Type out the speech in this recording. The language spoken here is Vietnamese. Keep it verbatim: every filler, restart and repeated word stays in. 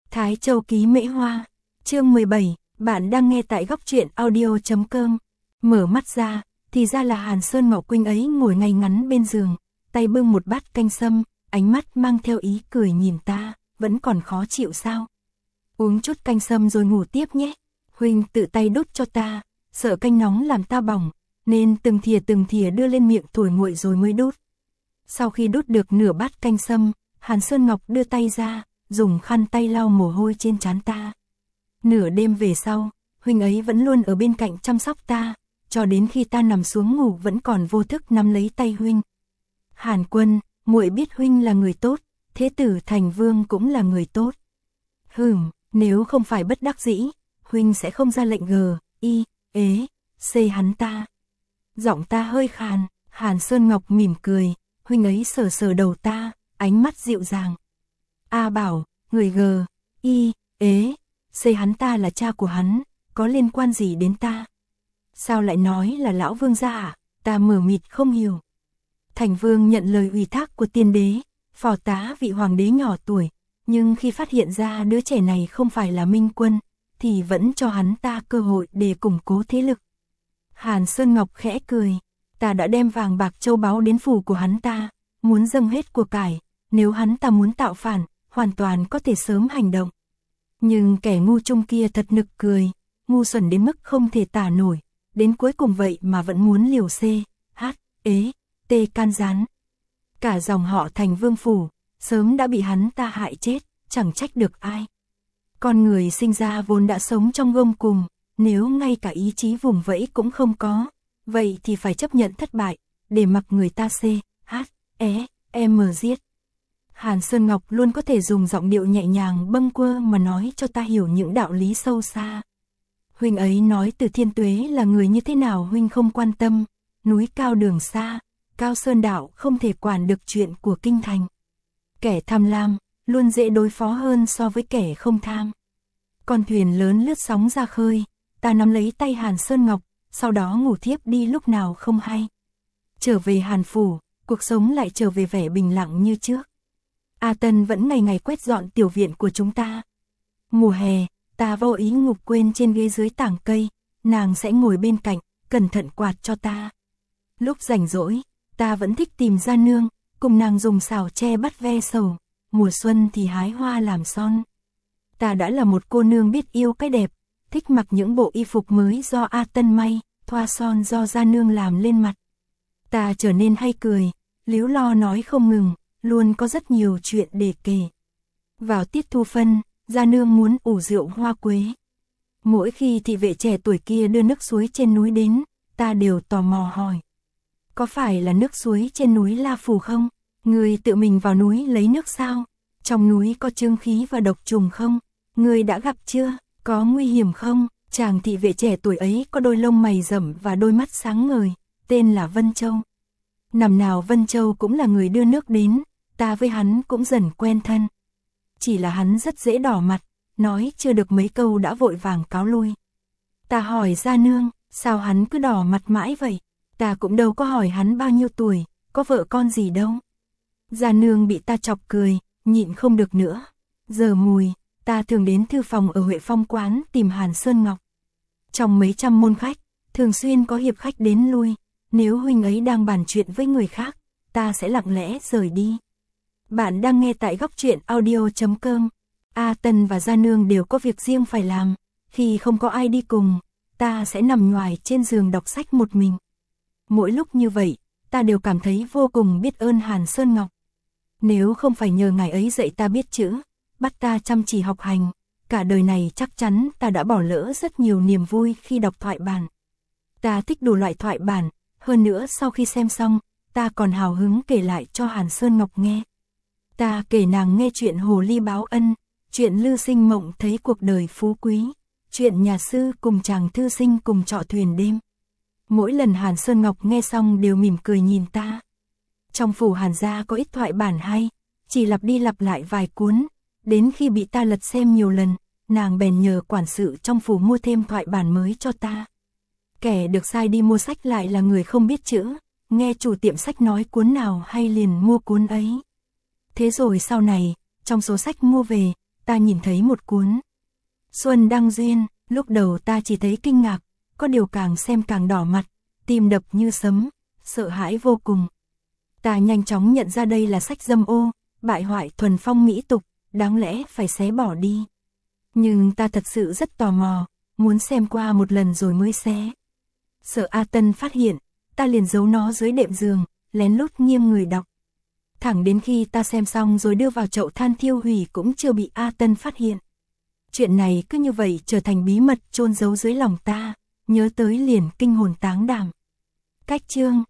Thái Châu ký Mễ Hoa, chương mười bảy, bạn đang nghe tại góc truyện audio.com. Mở mắt ra, thì ra là Hàn Sơn Ngọc Quynh ấy ngồi ngay ngắn bên giường, tay bưng một bát canh sâm, ánh mắt mang theo ý cười nhìn ta, vẫn còn khó chịu sao? Uống chút canh sâm rồi ngủ tiếp nhé. Huynh tự tay đút cho ta, sợ canh nóng làm ta bỏng, nên từng thìa từng thìa đưa lên miệng thổi nguội rồi mới đút. Sau khi đút được nửa bát canh sâm, Hàn Sơn Ngọc đưa tay ra, dùng khăn tay lau mồ hôi trên trán ta. Nửa đêm về sau, huynh ấy vẫn luôn ở bên cạnh chăm sóc ta, cho đến khi ta nằm xuống ngủ vẫn còn vô thức nắm lấy tay huynh. Hàn Quân, muội biết huynh là người tốt, thế tử Thành Vương cũng là người tốt. Hừm, nếu không phải bất đắc dĩ, huynh sẽ không ra lệnh g, i, ế, c hắn ta. Giọng ta hơi khàn, Hàn Sơn Ngọc mỉm cười, huynh ấy sờ sờ đầu ta, ánh mắt dịu dàng. A bảo, người g, i, ế, c hắn ta là cha của hắn, có liên quan gì đến ta? Sao lại nói là lão vương gia à? Ta mờ mịt không hiểu. Thành Vương nhận lời ủy thác của tiên đế, phò tá vị hoàng đế nhỏ tuổi, nhưng khi phát hiện ra đứa trẻ này không phải là Minh Quân, thì vẫn cho hắn ta cơ hội để củng cố thế lực. Hàn Sơn Ngọc khẽ cười, ta đã đem vàng bạc châu báu đến phủ của hắn ta, muốn dâng hết của cải, nếu hắn ta muốn tạo phản, hoàn toàn có thể sớm hành động. Nhưng kẻ ngu chung kia thật nực cười, ngu xuẩn đến mức không thể tả nổi, đến cuối cùng vậy mà vẫn muốn liều c, h, ế, t can gián. Cả dòng họ Thành Vương phủ, sớm đã bị hắn ta hại chết, chẳng trách được ai. Con người sinh ra vốn đã sống trong gông cùm, nếu ngay cả ý chí vùng vẫy cũng không có, vậy thì phải chấp nhận thất bại, để mặc người ta c, h, é, m giết. Hàn Sơn Ngọc luôn có thể dùng giọng điệu nhẹ nhàng bâng quơ mà nói cho ta hiểu những đạo lý sâu xa. Huynh ấy nói Từ Thiên Tuế là người như thế nào huynh không quan tâm, núi cao đường xa, Cao Sơn Đạo không thể quản được chuyện của kinh thành. Kẻ tham lam, luôn dễ đối phó hơn so với kẻ không tham. Con thuyền lớn lướt sóng ra khơi, ta nắm lấy tay Hàn Sơn Ngọc, sau đó ngủ thiếp đi lúc nào không hay. Trở về Hàn Phủ, cuộc sống lại trở về vẻ bình lặng như trước. A Tân vẫn ngày ngày quét dọn tiểu viện của chúng ta. Mùa hè, ta vô ý ngủ quên trên ghế dưới tảng cây, nàng sẽ ngồi bên cạnh, cẩn thận quạt cho ta. Lúc rảnh rỗi, ta vẫn thích tìm Gia Nương, cùng nàng dùng xào tre bắt ve sầu, mùa xuân thì hái hoa làm son. Ta đã là một cô nương biết yêu cái đẹp, thích mặc những bộ y phục mới do A Tân may, thoa son do Gia Nương làm lên mặt. Ta trở nên hay cười, líu lo nói không ngừng, luôn có rất nhiều chuyện để kể. Vào tiết thu phân, Gia Nương muốn ủ rượu hoa quế. Mỗi khi thị vệ trẻ tuổi kia đưa nước suối trên núi đến, ta đều tò mò hỏi. Có phải là nước suối trên núi La Phù không? Người tự mình vào núi lấy nước sao? Trong núi có chương khí và độc trùng không? Người đã gặp chưa? Có nguy hiểm không? Chàng thị vệ trẻ tuổi ấy có đôi lông mày rậm và đôi mắt sáng ngời, tên là Vân Châu. Năm nào Vân Châu cũng là người đưa nước đến, ta với hắn cũng dần quen thân. Chỉ là hắn rất dễ đỏ mặt, nói chưa được mấy câu đã vội vàng cáo lui. Ta hỏi Gia Nương, sao hắn cứ đỏ mặt mãi vậy? Ta cũng đâu có hỏi hắn bao nhiêu tuổi, có vợ con gì đâu. Gia Nương bị ta chọc cười, nhịn không được nữa. Giờ mùi, ta thường đến thư phòng ở Huệ Phong quán tìm Hàn Sơn Ngọc. Trong mấy trăm môn khách, thường xuyên có hiệp khách đến lui. Nếu huynh ấy đang bàn chuyện với người khác, ta sẽ lặng lẽ rời đi. Bạn đang nghe tại góc truyện audio.com. A Tân và Gia Nương đều có việc riêng phải làm. Khi không có ai đi cùng, ta sẽ nằm nhoài trên giường đọc sách một mình. Mỗi lúc như vậy, ta đều cảm thấy vô cùng biết ơn Hàn Sơn Ngọc. Nếu không phải nhờ ngài ấy dạy ta biết chữ, bắt ta chăm chỉ học hành, cả đời này chắc chắn ta đã bỏ lỡ rất nhiều niềm vui khi đọc thoại bản. Ta thích đủ loại thoại bản, hơn nữa sau khi xem xong, ta còn hào hứng kể lại cho Hàn Sơn Ngọc nghe. Ta kể nàng nghe chuyện Hồ Ly báo ân, chuyện Lư Sinh mộng thấy cuộc đời phú quý, chuyện nhà sư cùng chàng thư sinh cùng trọ thuyền đêm. Mỗi lần Hàn Sơn Ngọc nghe xong đều mỉm cười nhìn ta. Trong phủ Hàn gia có ít thoại bản hay, chỉ lặp đi lặp lại vài cuốn, đến khi bị ta lật xem nhiều lần, nàng bèn nhờ quản sự trong phủ mua thêm thoại bản mới cho ta. Kẻ được sai đi mua sách lại là người không biết chữ, nghe chủ tiệm sách nói cuốn nào hay liền mua cuốn ấy. Thế rồi sau này, trong số sách mua về, ta nhìn thấy một cuốn Xuân Đăng Duyên, lúc đầu ta chỉ thấy kinh ngạc, có điều càng xem càng đỏ mặt, tim đập như sấm, sợ hãi vô cùng. Ta nhanh chóng nhận ra đây là sách dâm ô, bại hoại thuần phong mỹ tục, đáng lẽ phải xé bỏ đi. Nhưng ta thật sự rất tò mò, muốn xem qua một lần rồi mới xé. Sợ A Tân phát hiện, ta liền giấu nó dưới đệm giường, lén lút nghiêng người đọc. Thẳng đến khi ta xem xong rồi đưa vào chậu than thiêu hủy cũng chưa bị A Tân phát hiện. Chuyện này cứ như vậy trở thành bí mật chôn giấu dưới lòng ta, nhớ tới liền kinh hồn táng đảm. Cách chương